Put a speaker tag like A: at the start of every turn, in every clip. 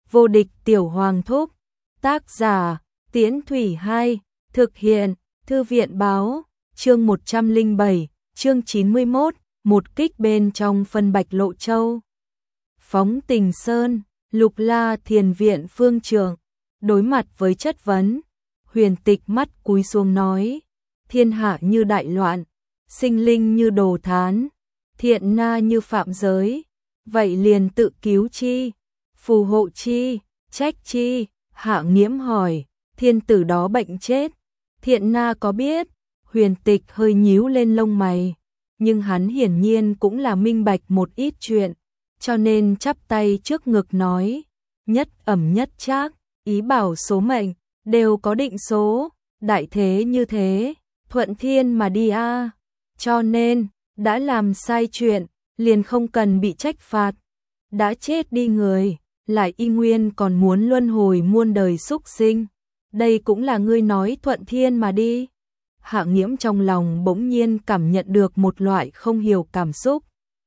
A: Vô địch tiểu hoàng thúc. Tác giả, Tiễn Thủy 2, thực hiện, Thư viện báo, chương 107, chương 91, một kích bên trong phân Bạch Lộ Châu. Phóng Tình Sơn, Lục La Thiền Viện Phương Trượng, đối mặt với chất vấn, Huyền Tịch mắt cúi xuống nói, thiên hạ như đại loạn, sinh linh như đồ thán, thiện na như phạm giới, vậy liền tự cứu chi, phù hộ chi, trách chi. Hạ Nghiễm hỏi, thiên tử đó bệnh chết, thiện na có biết? Huyền Tịch hơi nhíu lên lông mày, nhưng hắn hiển nhiên cũng là minh bạch một ít chuyện, cho nên chắp tay trước ngực nói, nhất ẩm nhất trác, ý bảo số mệnh, đều có định số, đại thế như thế, thuận thiên mà đi a. Cho nên, đã làm sai chuyện, liền không cần bị trách phạt, đã chết đi người, lại y nguyên còn muốn luân hồi muôn đời súc sinh, đây cũng là ngươi nói thuận thiên mà đi. Hạ Nghiễm trong lòng bỗng nhiên cảm nhận được một loại không hiểu cảm xúc.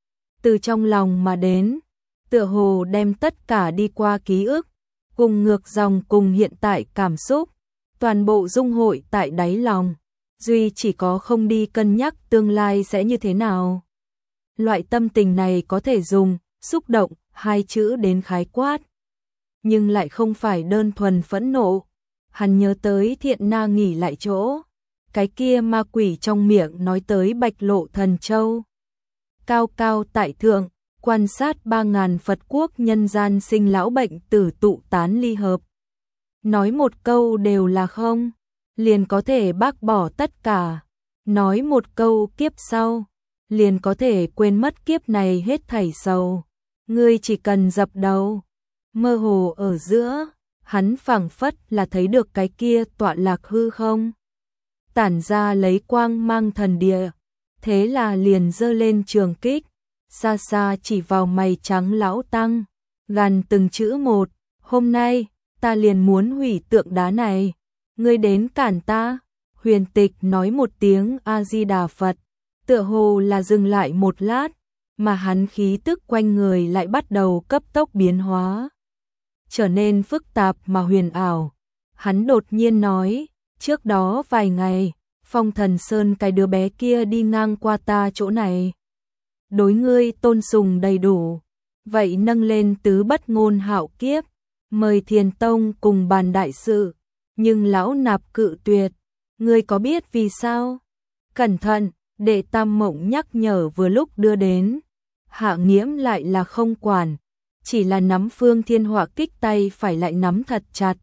A: Từ trong lòng mà đến, tựa hồ đem tất cả đi qua ký ức, cùng ngược dòng cùng hiện tại cảm xúc, toàn bộ dung hội tại đáy lòng, duy chỉ có không đi cân nhắc tương lai sẽ như thế nào. Loại tâm tình này có thể dùng xúc động hai chữ đến khái quát, nhưng lại không phải đơn thuần phẫn nộ. Hắn nhớ tới thiện na nghỉ lại chỗ, cái kia ma quỷ trong miệng nói tới Bạch Lộ Thần Châu. Cao cao tại thượng, quan sát 3.000 Phật quốc nhân gian sinh lão bệnh tử tụ tán ly hợp. Nói một câu đều là không, liền có thể bác bỏ tất cả. Nói một câu kiếp sau, liền có thể quên mất kiếp này hết thảy sầu. Ngươi chỉ cần dập đầu. Mơ hồ ở giữa, hắn phảng phất là thấy được cái kia tọa lạc hư không, tản ra lấy quang mang thần địa, thế là liền giơ lên trường kích, xa xa chỉ vào mày trắng lão tăng, gằn từng chữ một, hôm nay, ta liền muốn hủy tượng đá này, ngươi đến cản ta. Huyền Tịch nói một tiếng A-di-đà Phật, tựa hồ là dừng lại một lát, mà hắn khí tức quanh người lại bắt đầu cấp tốc biến hóa, trở nên phức tạp mà huyền ảo. Hắn đột nhiên nói, trước đó vài ngày, Phong Thần Sơn cái đứa bé kia đi ngang qua ta chỗ này. Đối ngươi tôn sùng đầy đủ, vậy nâng lên tứ bất ngôn hạo kiếp, mời Thiền Tông cùng bàn đại sự, nhưng lão nạp cự tuyệt, ngươi có biết vì sao? Cẩn thận, đệ Tam Mộng nhắc nhở vừa lúc đưa đến. Hạ Nghiễm lại là không quản, chỉ là nắm Phương Thiên Họa kích tay phải lại nắm thật chặt.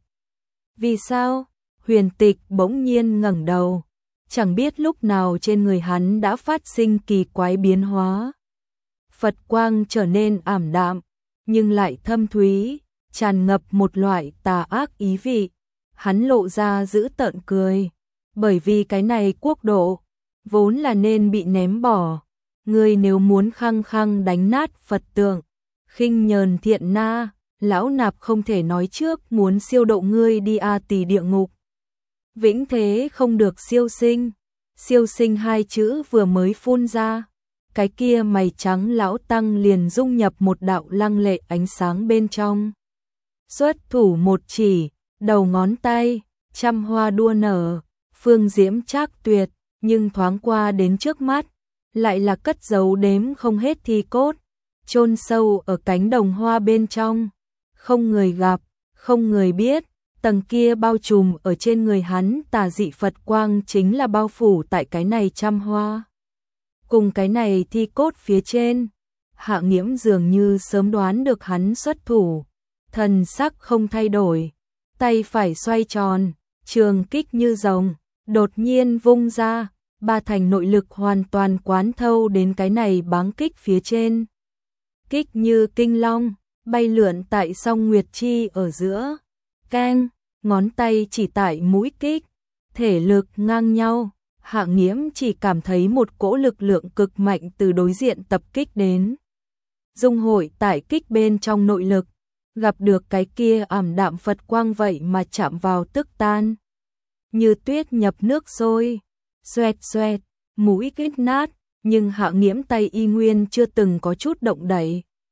A: Vì sao? Huyền Tịch bỗng nhiên ngẩng đầu, chẳng biết lúc nào trên người hắn đã phát sinh kỳ quái biến hóa. Phật quang trở nên ảm đạm, nhưng lại thâm thúy, tràn ngập một loại tà ác ý vị. Hắn lộ ra dữ tợn cười, bởi vì cái này quốc độ vốn là nên bị ném bỏ. Ngươi nếu muốn khăng khăng đánh nát Phật tượng, khinh nhờn thiện na, lão nạp không thể nói trước muốn siêu độ ngươi đi A Tỳ địa ngục. Vĩnh thế không được siêu sinh. Siêu sinh hai chữ vừa mới phun ra, cái kia mày trắng lão tăng liền dung nhập một đạo lăng lệ ánh sáng bên trong. Xuất thủ một chỉ, đầu ngón tay, trăm hoa đua nở, phương diễm trác tuyệt, nhưng thoáng qua đến trước mắt, lại là cất giấu đếm không hết thi cốt, chôn sâu ở cánh đồng hoa bên trong, không người gặp, không người biết. Tầng kia bao trùm ở trên người hắn tà dị Phật quang chính là bao phủ tại cái này trăm hoa. Cùng cái này thi cốt phía trên, Hạ Nghiễm dường như sớm đoán được hắn xuất thủ, thần sắc không thay đổi, tay phải xoay tròn, trường kích như rồng, đột nhiên vung ra, ba thành nội lực hoàn toàn quán thâu đến cái này báng kích phía trên. Kích như kinh long, bay lượn tại song nguyệt chi ở giữa. Keng, ngón tay chỉ tại mũi kích, thể lực ngang nhau, Hạ Nghiễm chỉ cảm thấy một cỗ lực lượng cực mạnh từ đối diện tập kích đến. Dung hội tại kích bên trong nội lực, gặp được cái kia ảm đạm Phật quang vậy mà chạm vào tức tan. Như tuyết nhập nước sôi, xoẹt xoẹt, mũi kích nát, nhưng Hạ Nghiễm tay y nguyên chưa từng có chút động đậy.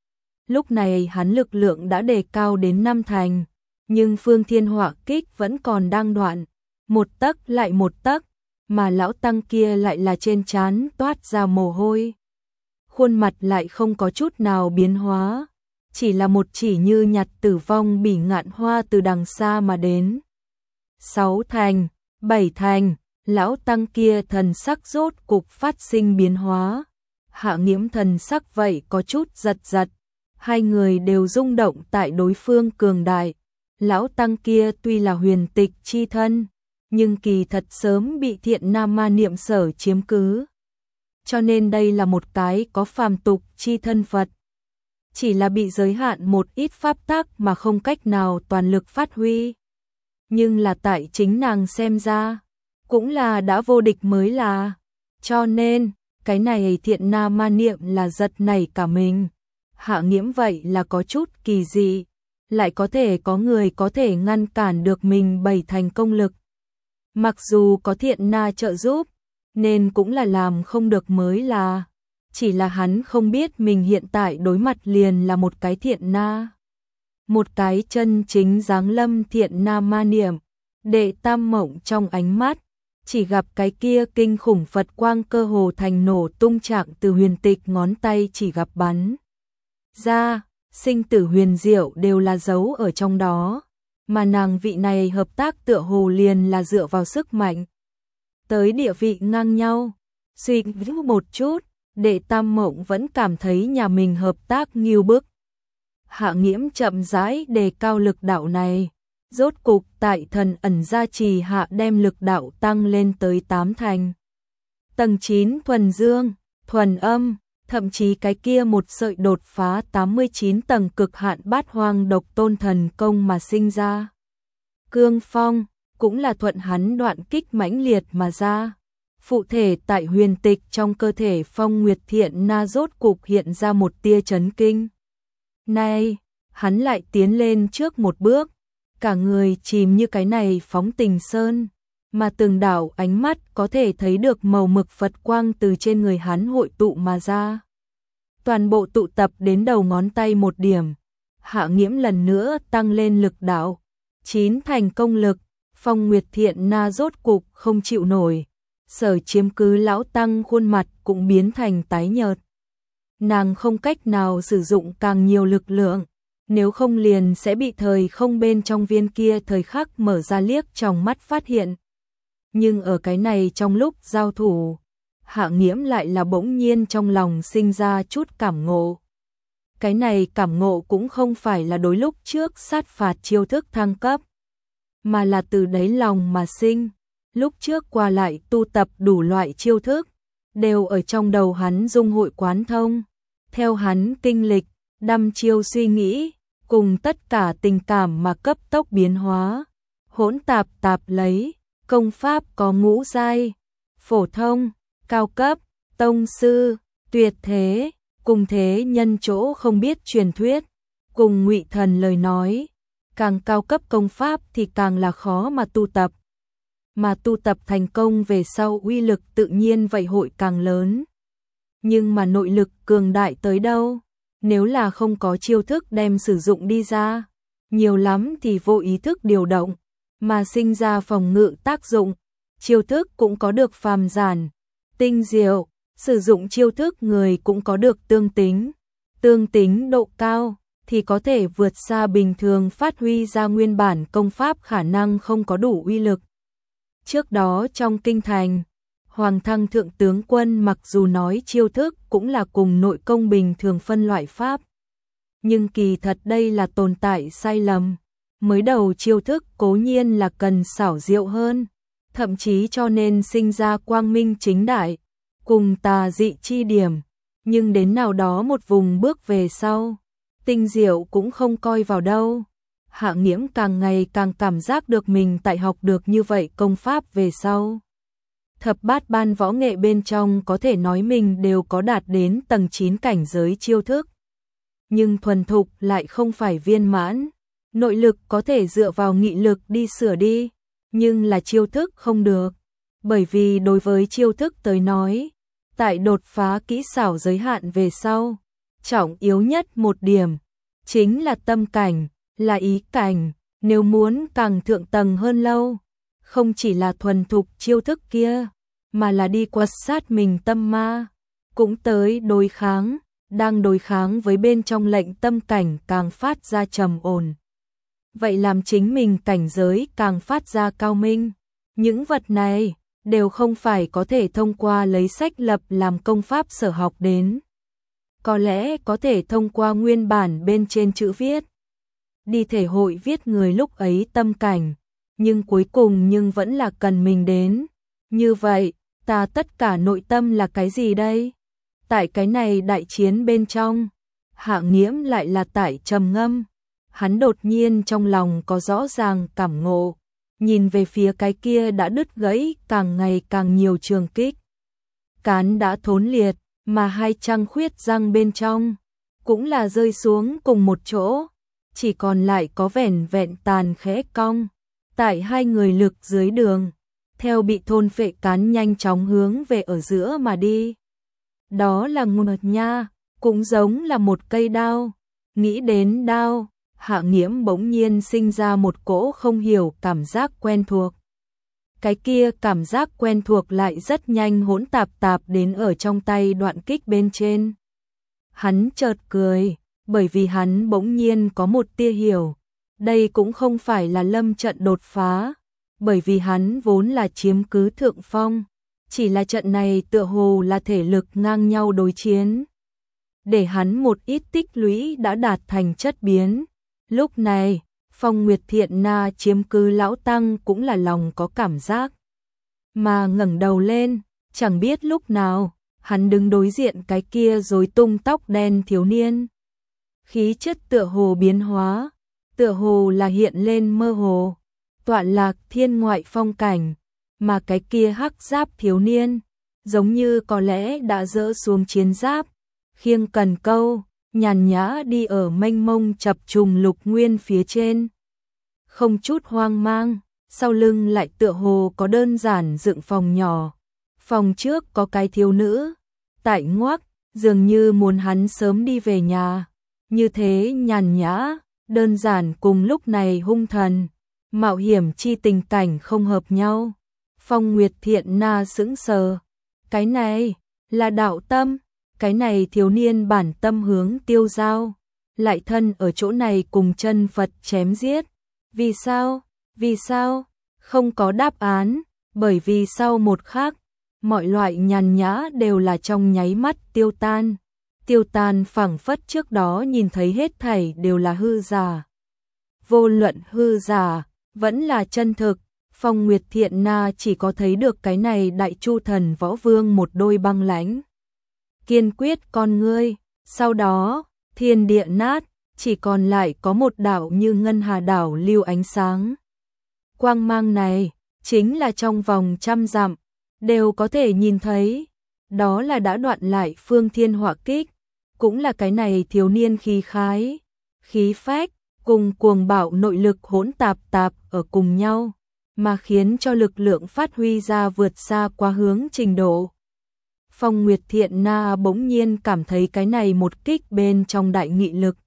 A: Lúc này hắn lực lượng đã đề cao đến 5 thành, nhưng phương thiên hỏa kích vẫn còn đang đoạn, một tấc lại một tấc, mà lão tăng kia lại là trên trán toát ra mồ hôi. Khuôn mặt lại không có chút nào biến hóa, chỉ là một chỉ như nhặt tử vong bỉ ngạn hoa từ đằng xa mà đến. 6 thành, 7 thành, lão tăng kia thần sắc rốt cục phát sinh biến hóa. Hạ Nghiễm thần sắc vậy có chút giật giật, hai người đều rung động tại đối phương cường đại. Lão tăng kia tuy là huyền tịch chi thân, nhưng kỳ thật sớm bị Thiện Nam Ma Niệm Sở chiếm cứ. Cho nên đây là một cái có phàm tục chi thân Phật. Chỉ là bị giới hạn một ít pháp tắc mà không cách nào toàn lực phát huy. Nhưng là tại chính nàng xem ra, cũng là đã vô địch mới là. Cho nên, cái này Thiện Nam Ma Niệm là giật nảy cả mình. Hạ Nghiễm vậy là có chút kỳ dị, lại có thể có người có thể ngăn cản được mình 7 thành công lực. Mặc dù có Thiện Na trợ giúp, nên cũng là làm không được mới là. Chỉ là hắn không biết mình hiện tại đối mặt liền là một cái Thiện Na. Một cái chân chính giáng lâm Thiện Na Ma Niệm. Đệ Tam Mộng trong ánh mắt, chỉ gặp cái kia kinh khủng Phật quang cơ hồ thành nổ tung trạng từ huyền tịch ngón tay chỉ gặp bắn ra, sinh tử huyền diệu đều là dấu ở trong đó, mà nàng vị này hợp tác tựa hồ liền là dựa vào sức mạnh. Tới địa vị ngang nhau, suy nghĩ một chút, Đệ Tam Mộng vẫn cảm thấy nhà mình hợp tác nghiêu bức. Hạ Nghiễm chậm rãi đề cao lực đạo này, rốt cục tại thần ẩn gia trì hạ đem lực đạo tăng lên tới 8 thành. Tầng 9 thuần dương, thuần âm, thậm chí cái kia một sợi đột phá 89 tầng cực hạn bát hoang độc tôn thần công mà sinh ra. Cương phong, cũng là thuận hắn đoạn kích mãnh liệt mà ra. Phụ thể tại huyền tịch trong cơ thể Phong Nguyệt Thiện Na rốt cục hiện ra một tia chấn kinh. Này, hắn lại tiến lên trước một bước, cả người chìm như cái này phóng tình sơn, mà từng đảo ánh mắt có thể thấy được màu mực Phật quang từ trên người hắn hội tụ mà ra. Toàn bộ tụ tập đến đầu ngón tay một điểm. Hạ Nghiễm lần nữa tăng lên lực đạo, 9 thành công lực, Phong Nguyệt Thiện Na rốt cục không chịu nổi. Sở chiếm cứ lão tăng khuôn mặt cũng biến thành tái nhợt. Nàng không cách nào sử dụng càng nhiều lực lượng, nếu không liền sẽ bị thời không bên trong viên kia thời khắc mở ra liếc trong mắt phát hiện. Nhưng ở cái này trong lúc giao thủ, Hạ Nghiễm lại là bỗng nhiên trong lòng sinh ra chút cảm ngộ. Cái này cảm ngộ cũng không phải là đối lúc trước sát phạt chiêu thức thăng cấp, mà là từ đáy lòng mà sinh. Lúc trước qua lại tu tập đủ loại chiêu thức, đều ở trong đầu hắn dung hội quán thông. Theo hắn kinh lịch, đăm chiêu suy nghĩ, cùng tất cả tình cảm mà cấp tốc biến hóa. Hỗn tạp tạp lấy, công pháp có ngũ giai, phổ thông, cao cấp, tông sư, tuyệt thế, cùng thế nhân chỗ không biết truyền thuyết, cùng ngụy thần lời nói. Càng cao cấp công pháp thì càng là khó mà tu tập. Mà tu tập thành công về sau uy lực tự nhiên vậy hội càng lớn. Nhưng mà nội lực cường đại tới đâu, nếu là không có chiêu thức đem sử dụng đi ra, nhiều lắm thì vô ý thức điều động, mà sinh ra phòng ngự tác dụng. Chiêu thức cũng có được phàm giản, tinh diệu, sử dụng chiêu thức người cũng có được tương tính độ cao, thì có thể vượt xa bình thường phát huy ra nguyên bản công pháp khả năng không có đủ uy lực. Trước đó trong kinh thành, Hoàng Thăng Thượng Tướng Quân mặc dù nói chiêu thức cũng là cùng nội công bình thường phân loại pháp, nhưng kỳ thật đây là tồn tại sai lầm. Mới đầu chiêu thức cố nhiên là cần xảo diệu hơn, thậm chí cho nên sinh ra quang minh chính đại, cùng tà dị chi điểm, nhưng đến nào đó một vùng bước về sau, tinh diệu cũng không coi vào đâu. Hạ Nghiễm càng ngày càng cảm giác được mình tại học được như vậy công pháp về sau. Thập bát ban võ nghệ bên trong có thể nói mình đều có đạt đến tầng 9 cảnh giới chiêu thức. Nhưng thuần thục lại không phải viên mãn. Nội lực có thể dựa vào nghị lực đi sửa đi, nhưng là chiêu thức không được. Bởi vì đối với chiêu thức tới nói, tại đột phá kỹ xảo giới hạn về sau, trọng yếu nhất một điểm chính là tâm cảnh, là ý cảnh, nếu muốn càng thượng tầng hơn lâu, không chỉ là thuần thục chiêu thức kia, mà là đi quật sát mình tâm ma, cũng tới đối kháng, đang đối kháng với bên trong lệnh tâm cảnh càng phát ra trầm ổn. Vậy làm chính mình cảnh giới càng phát ra cao minh. Những vật này đều không phải có thể thông qua lấy sách lập làm công pháp sở học đến. Có lẽ có thể thông qua nguyên bản bên trên chữ viết. Đi thể hội viết người lúc ấy tâm cảnh, nhưng cuối cùng vẫn là cần mình đến. Như vậy, ta tất cả nội tâm là cái gì đây? Tại cái này đại chiến bên trong, Hạ Nghiễm lại là tại trầm ngâm. Hắn đột nhiên trong lòng có rõ ràng cảm ngộ, nhìn về phía cái kia đã đứt gãy càng ngày càng nhiều trường kích. Cán đã thốn liệt, mà hai trăng khuyết răng bên trong cũng là rơi xuống cùng một chỗ, chỉ còn lại có vẻn vẹn tàn khẽ cong. Tại hai người lực dưới đường, theo bị thôn phệ cán nhanh chóng hướng về ở giữa mà đi. Đó là ngột nha, cũng giống là một cây đao. Nghĩ đến đao, Hạ Nghiễm bỗng nhiên sinh ra một cỗ không hiểu cảm giác quen thuộc. Cái kia cảm giác quen thuộc lại rất nhanh hỗn tạp đến ở trong tay đoạn kích bên trên. Hắn chợt cười, bởi vì hắn bỗng nhiên có một tia hiểu. Đây cũng không phải là lâm trận đột phá, bởi vì hắn vốn là chiếm cứ thượng phong. Chỉ là trận này tựa hồ là thể lực ngang nhau đối chiến. Để hắn một ít tích lũy đã đạt thành chất biến. Lúc này, Phong Nguyệt Thiện Na chiếm cứ lão tăng cũng là lòng có cảm giác. Mà ngẩng đầu lên, chẳng biết lúc nào, hắn đứng đối diện cái kia rối tung tóc đen thiếu niên. Khí chất tựa hồ biến hóa, tựa hồ là hiện lên mơ hồ, tọa lạc thiên ngoại phong cảnh, mà cái kia hắc giáp thiếu niên, giống như có lẽ đã dỡ xuống chiến giáp, khiêng cần câu, nhàn nhã đi ở mênh mông chập trùng lục nguyên phía trên. Không chút hoang mang, sau lưng lại tựa hồ có đơn giản dựng phòng nhỏ. Phòng trước có cái thiếu nữ, tại ngoác, dường như muốn hắn sớm đi về nhà. Như thế nhàn nhã, đơn giản cùng lúc này hung thần, mạo hiểm chi tình cảnh không hợp nhau. Phong Nguyệt Thiện Na sững sờ. Cái này là đạo tâm, cái này thiếu niên bản tâm hướng tiêu giao, lại thân ở chỗ này cùng chân Phật chém giết. Vì sao? Vì sao? Không có đáp án, bởi vì sau một khắc, mọi loại nhàn nhã đều là trong nháy mắt tiêu tan. Tiêu tan phảng phất trước đó nhìn thấy hết thảy đều là hư giả. Vô luận hư giả, vẫn là chân thực. Phong Nguyệt Thiện Na chỉ có thấy được cái này đại chu thần võ vương một đôi băng lãnh. Kiên quyết con ngươi, sau đó, thiên địa nát, chỉ còn lại có một đảo như ngân hà đảo lưu ánh sáng. Quang mang này, chính là trong vòng 100 dặm, đều có thể nhìn thấy. Đó là đã đoạn lại phương thiên hỏa kích, cũng là cái này thiếu niên khí khái, khí phách, cùng cuồng bạo nội lực hỗn tạp ở cùng nhau, mà khiến cho lực lượng phát huy ra vượt xa quá hướng trình độ. Phong Nguyệt Thiện Na bỗng nhiên cảm thấy cái này một kích bên trong đại nghị lực.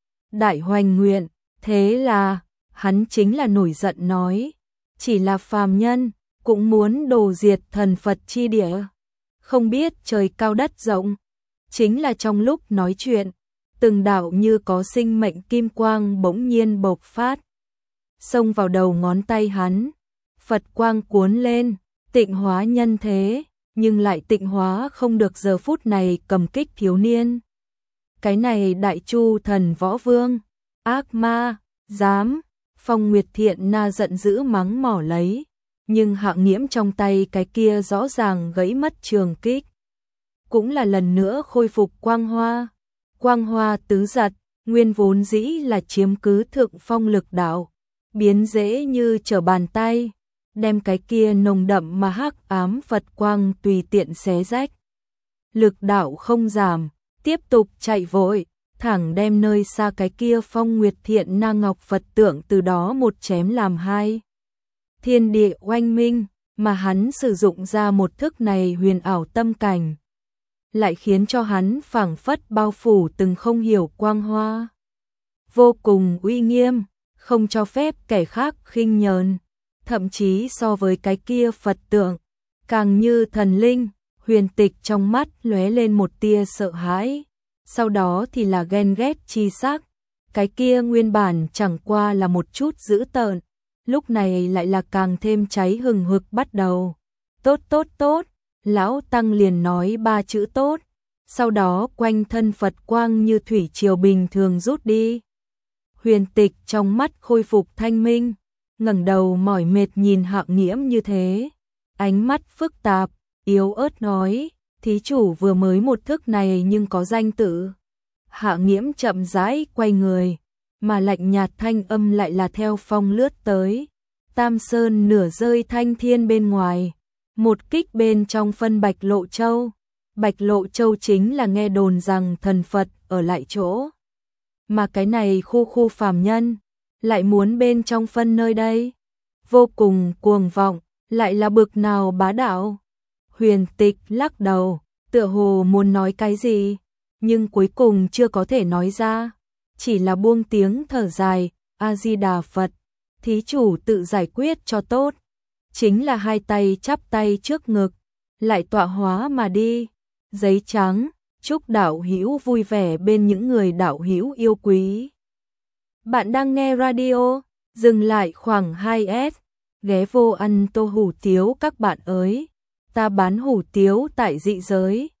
A: Đại hoành nguyện, thế là, hắn chính là nổi giận nói, chỉ là phàm nhân, cũng muốn đồ diệt thần Phật chi địa. Không biết trời cao đất rộng, chính là trong lúc nói chuyện, từng đạo như có sinh mệnh kim quang bỗng nhiên bộc phát. Xông vào đầu ngón tay hắn, Phật quang cuốn lên, tịnh hóa nhân thế, nhưng lại tịnh hóa không được giờ phút này cầm kích thiếu niên. Cái này đại chu thần võ vương, ác ma, dám, Phong Nguyệt Thiện Na giận dữ mắng mỏ lấy, nhưng Hạ Nghiễm trong tay cái kia rõ ràng gãy mất trường kích. Cũng là lần nữa khôi phục quang hoa tứ giật, nguyên vốn dĩ là chiếm cứ thượng phong lực đạo, biến dễ như trở bàn tay, đem cái kia nồng đậm mà hắc ám Phật quang tùy tiện xé rách. Lực đạo không giảm, tiếp tục chạy vội, thẳng đem nơi xa cái kia Phong Nguyệt Thiện Na ngọc Phật tượng từ đó một chém làm hai. Thiên địa oanh minh, mà hắn sử dụng ra một thức này huyền ảo tâm cảnh, lại khiến cho hắn phảng phất bao phủ từng không hiểu quang hoa. vô cùng uy nghiêm, không cho phép kẻ khác khinh nhờn, thậm chí so với cái kia Phật tượng, càng như thần linh. Huyền Tịch trong mắt lóe lên một tia sợ hãi, sau đó thì là ghen ghét chi sắc. Cái kia nguyên bản chẳng qua là một chút dữ tợn, lúc này lại là càng thêm cháy hừng hực bắt đầu. Tốt tốt tốt, lão tăng liền nói 3 chữ tốt, sau đó quanh thân Phật quang như thủy triều bình thường rút đi. Huyền Tịch trong mắt khôi phục thanh minh, ngẩng đầu mỏi mệt nhìn Hạng Nghiễm như thế, ánh mắt phức tạp, yếu ớt nói, thí chủ vừa mới một thức này nhưng có danh tự. Hạng Nghiễm chậm rãi quay người, mà lạnh nhạt thanh âm lại là theo phong lướt tới. Tam Sơn nửa rơi thanh thiên bên ngoài, một kích bên trong phân Bạch Lộ Châu. Bạch Lộ Châu chính là nghe đồn rằng thần Phật ở lại chỗ, mà cái này khu phàm nhân lại muốn bên trong phân nơi đây, vô cùng cuồng vọng, lại là bực nào bá đạo. Huyền Tịch lắc đầu, tựa hồ muốn nói cái gì, nhưng cuối cùng chưa có thể nói ra, chỉ là buông tiếng thở dài, A Di Đà Phật, thí chủ tự giải quyết cho tốt. Chính là hai tay chắp tay trước ngực, lại tọa hóa mà đi. Giấy trắng, chúc đạo hữu vui vẻ bên những người đạo hữu yêu quý. Bạn đang nghe radio, dừng lại khoảng 2S, ghé vô ăn tô hủ tiếu các bạn ơi. Ta bán hủ tiếu tại dị giới.